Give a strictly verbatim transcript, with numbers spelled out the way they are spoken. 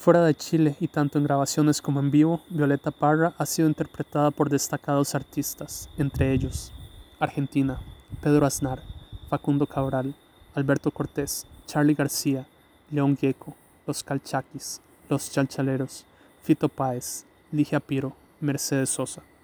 Fuera de Chile y tanto en grabaciones como en vivo, Violeta Parra ha sido interpretada por destacados artistas, entre ellos Argentina, Pedro Aznar, Facundo Cabral, Alberto Cortés, Charly García, León Gieco, Los Calchaquis, Los Chalchaleros, Fito Páez, Ligia Piro, Mercedes Sosa.